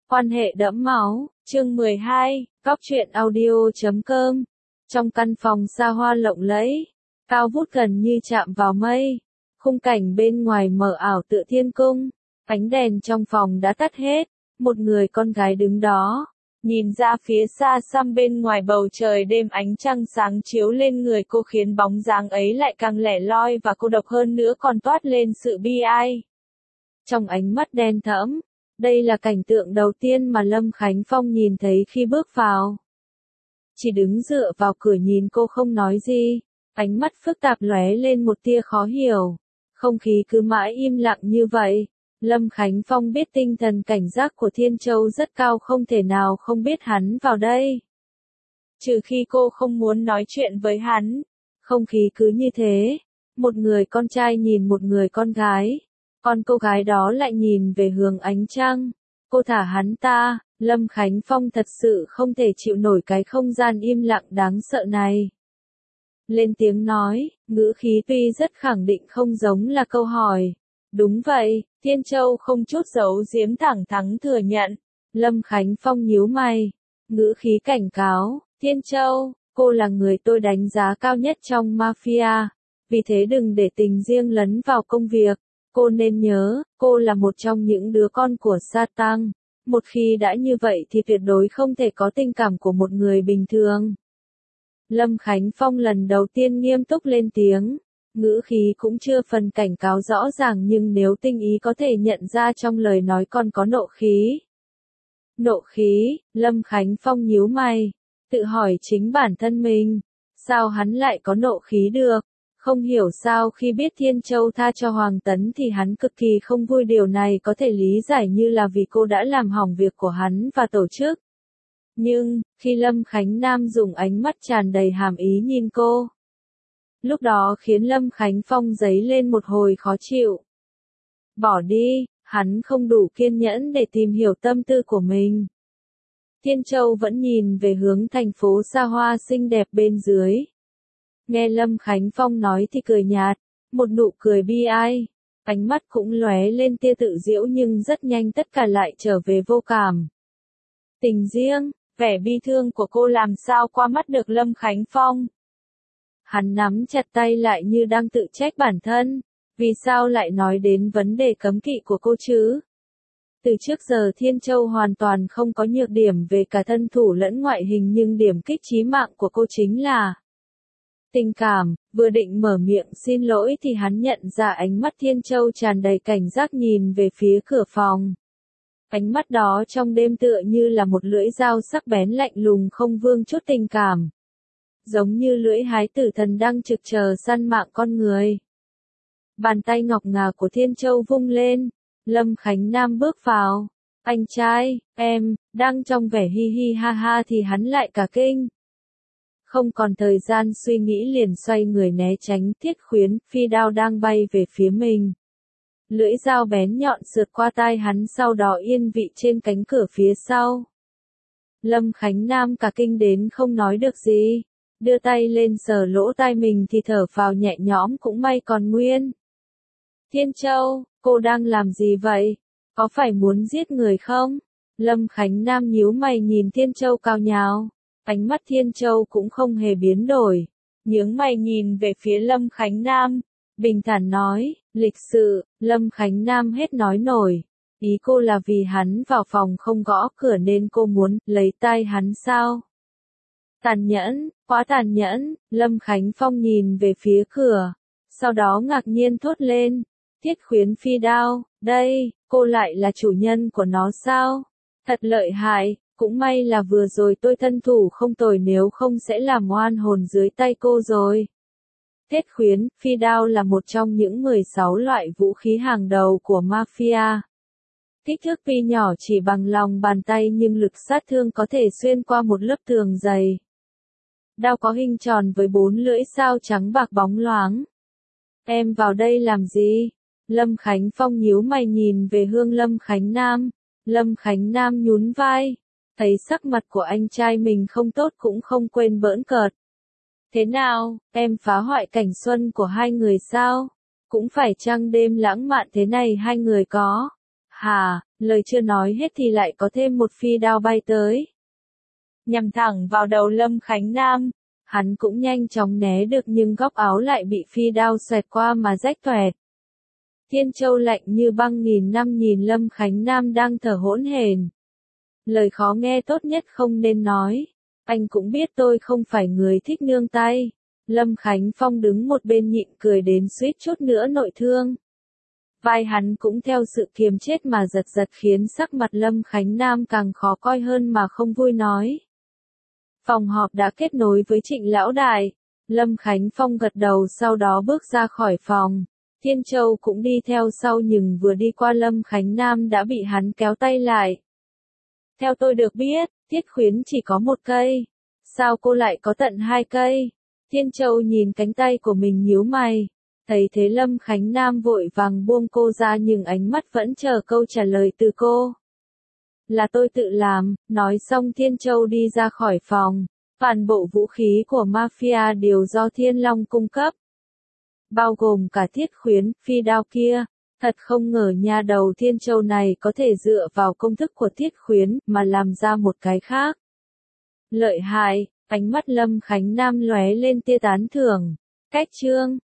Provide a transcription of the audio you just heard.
Quan hệ đẫm máu, chương 12, Cóc truyện audio.com. Trong căn phòng xa hoa lộng lẫy, cao vút gần như chạm vào mây, khung cảnh bên ngoài mờ ảo tựa thiên cung, ánh đèn trong phòng đã tắt hết, một người con gái đứng đó, nhìn ra phía xa xăm bên ngoài bầu trời đêm, ánh trăng sáng chiếu lên người cô khiến bóng dáng ấy lại càng lẻ loi và cô độc hơn nữa, còn toát lên sự bi ai. Trong ánh mắt đen thẫm, đây là cảnh tượng đầu tiên mà Lâm Khánh Phong nhìn thấy khi bước vào. Chỉ đứng dựa vào cửa nhìn cô không nói gì, ánh mắt phức tạp lóe lên một tia khó hiểu. Không khí cứ mãi im lặng như vậy. Lâm Khánh Phong biết tinh thần cảnh giác của Thiên Châu rất cao, không thể nào không biết hắn vào đây. Trừ khi cô không muốn nói chuyện với hắn. Không khí cứ như thế. Một người con trai nhìn một người con gái. Còn cô gái đó lại nhìn về hướng ánh trăng. Cô thả hắn ta. Lâm Khánh Phong thật sự không thể chịu nổi cái không gian im lặng đáng sợ này. Lên tiếng nói, ngữ khí tuy rất khẳng định không giống là câu hỏi. Đúng vậy, Thiên Châu không chút giấu giếm thẳng thắn thừa nhận. Lâm Khánh Phong nhíu mày, ngữ khí cảnh cáo, Thiên Châu, cô là người tôi đánh giá cao nhất trong mafia. Vì thế đừng để tình riêng lấn vào công việc. Cô nên nhớ, cô là một trong những đứa con của Satan. Một khi đã như vậy thì tuyệt đối không thể có tình cảm của một người bình thường. Lâm Khánh Phong lần đầu tiên nghiêm túc lên tiếng. Ngữ khí cũng chưa phần cảnh cáo rõ ràng, nhưng nếu tinh ý có thể nhận ra trong lời nói còn có nộ khí. Nộ khí, Lâm Khánh Phong nhíu mày, tự hỏi chính bản thân mình, sao hắn lại có nộ khí được? Không hiểu sao khi biết Thiên Châu tha cho Hoàng Tấn thì hắn cực kỳ không vui, điều này có thể lý giải như là vì cô đã làm hỏng việc của hắn và tổ chức. Nhưng, khi Lâm Khánh Nam dùng ánh mắt tràn đầy hàm ý nhìn cô, lúc đó khiến Lâm Khánh Phong dấy lên một hồi khó chịu. Bỏ đi, hắn không đủ kiên nhẫn để tìm hiểu tâm tư của mình. Thiên Châu vẫn nhìn về hướng thành phố xa hoa xinh đẹp bên dưới. Nghe Lâm Khánh Phong nói thì cười nhạt, một nụ cười bi ai, ánh mắt cũng lóe lên tia tự giễu, nhưng rất nhanh tất cả lại trở về vô cảm. Tình riêng, vẻ bi thương của cô làm sao qua mắt được Lâm Khánh Phong. Hắn nắm chặt tay lại như đang tự trách bản thân, vì sao lại nói đến vấn đề cấm kỵ của cô chứ? Từ trước giờ Thiên Châu hoàn toàn không có nhược điểm về cả thân thủ lẫn ngoại hình, nhưng điểm kích chí mạng của cô chính là tình cảm. Vừa định mở miệng xin lỗi thì hắn nhận ra ánh mắt Thiên Châu tràn đầy cảnh giác nhìn về phía cửa phòng. Ánh mắt đó trong đêm tựa như là một lưỡi dao sắc bén lạnh lùng, không vương chút tình cảm. Giống như lưỡi hái tử thần đang trực chờ săn mạng con người. Bàn tay ngọc ngà của Thiên Châu vung lên. Lâm Khánh Nam bước vào. Anh trai, em, đang trong vẻ hi hi ha ha thì hắn lại cả kinh. Không còn thời gian suy nghĩ liền xoay người né tránh Thiết Khuyến, phi đao đang bay về phía mình. Lưỡi dao bén nhọn sượt qua tai hắn, sau đó yên vị trên cánh cửa phía sau. Lâm Khánh Nam cả kinh đến không nói được gì. Đưa tay lên sờ lỗ tai mình thì thở phào nhẹ nhõm, cũng may còn nguyên. Thiên Châu, cô đang làm gì vậy? Có phải muốn giết người không? Lâm Khánh Nam nhíu mày nhìn Thiên Châu cao nhào. Ánh mắt Thiên Châu cũng không hề biến đổi. Nhướng mày nhìn về phía Lâm Khánh Nam. Bình thản nói, lịch sự. Lâm Khánh Nam hết nói nổi. Ý cô là vì hắn vào phòng không gõ cửa nên cô muốn lấy tay hắn sao? Tàn nhẫn, quá tàn nhẫn. Lâm Khánh Phong nhìn về phía cửa, sau đó ngạc nhiên thốt lên, Thiết Khuyến phi đao, đây, cô lại là chủ nhân của nó sao? Thật lợi hại, cũng may là vừa rồi tôi thân thủ không tồi, nếu không sẽ làm oan hồn dưới tay cô rồi. Thiết Khuyến phi đao là một trong những 16 loại vũ khí hàng đầu của mafia. Kích thước tuy nhỏ chỉ bằng lòng bàn tay, nhưng lực sát thương có thể xuyên qua một lớp tường dày. Đao có hình tròn với 4 lưỡi sao trắng bạc bóng loáng. Em vào đây làm gì? Lâm Khánh Phong nhíu mày nhìn về hướng Lâm Khánh Nam. Lâm Khánh Nam nhún vai. Thấy sắc mặt của anh trai mình không tốt cũng không quên bỡn cợt. Thế nào, em phá hoại cảnh xuân của hai người sao? Cũng phải chăng đêm lãng mạn thế này hai người có? Hà, Lời chưa nói hết thì lại có thêm một phi đao bay tới. Nhằm thẳng vào đầu Lâm Khánh Nam. Hắn cũng nhanh chóng né được nhưng góc áo lại bị phi đao xoẹt qua mà rách toẹt. Thiên Châu lạnh như băng nghìn năm nhìn Lâm Khánh Nam đang thở hổn hển. Lời khó nghe tốt nhất không nên nói. Anh cũng biết tôi không phải người thích nương tay. Lâm Khánh Phong đứng một bên nhịn cười đến suýt chút nữa nội thương. Vai hắn cũng theo sự kiềm chết mà giật giật khiến sắc mặt Lâm Khánh Nam càng khó coi hơn mà không vui nói. Phòng họp đã kết nối với Trịnh Lão Đại. Lâm Khánh Phong gật đầu sau đó bước ra khỏi phòng. Thiên Châu cũng đi theo sau nhưng vừa đi qua Lâm Khánh Nam đã bị hắn kéo tay lại. Theo tôi được biết, Thiết Khuyến chỉ có một cây. Sao cô lại có tận 2 cây? Thiên Châu nhìn cánh tay của mình nhíu mày. Thấy thế Lâm Khánh Nam vội vàng buông cô ra nhưng ánh mắt vẫn chờ câu trả lời từ cô. Là tôi tự làm, nói xong Thiên Châu đi ra khỏi phòng. Toàn bộ vũ khí của mafia đều do Thiên Long cung cấp. Bao gồm cả Thiết Khuyến, phi đao kia. Thật không ngờ nha đầu Thiên Châu này có thể dựa vào công thức của Thiết Khuyến mà làm ra một cái khác. Lợi hại, ánh mắt Lâm Khánh Nam lóe lên tia tán thưởng. Cách chương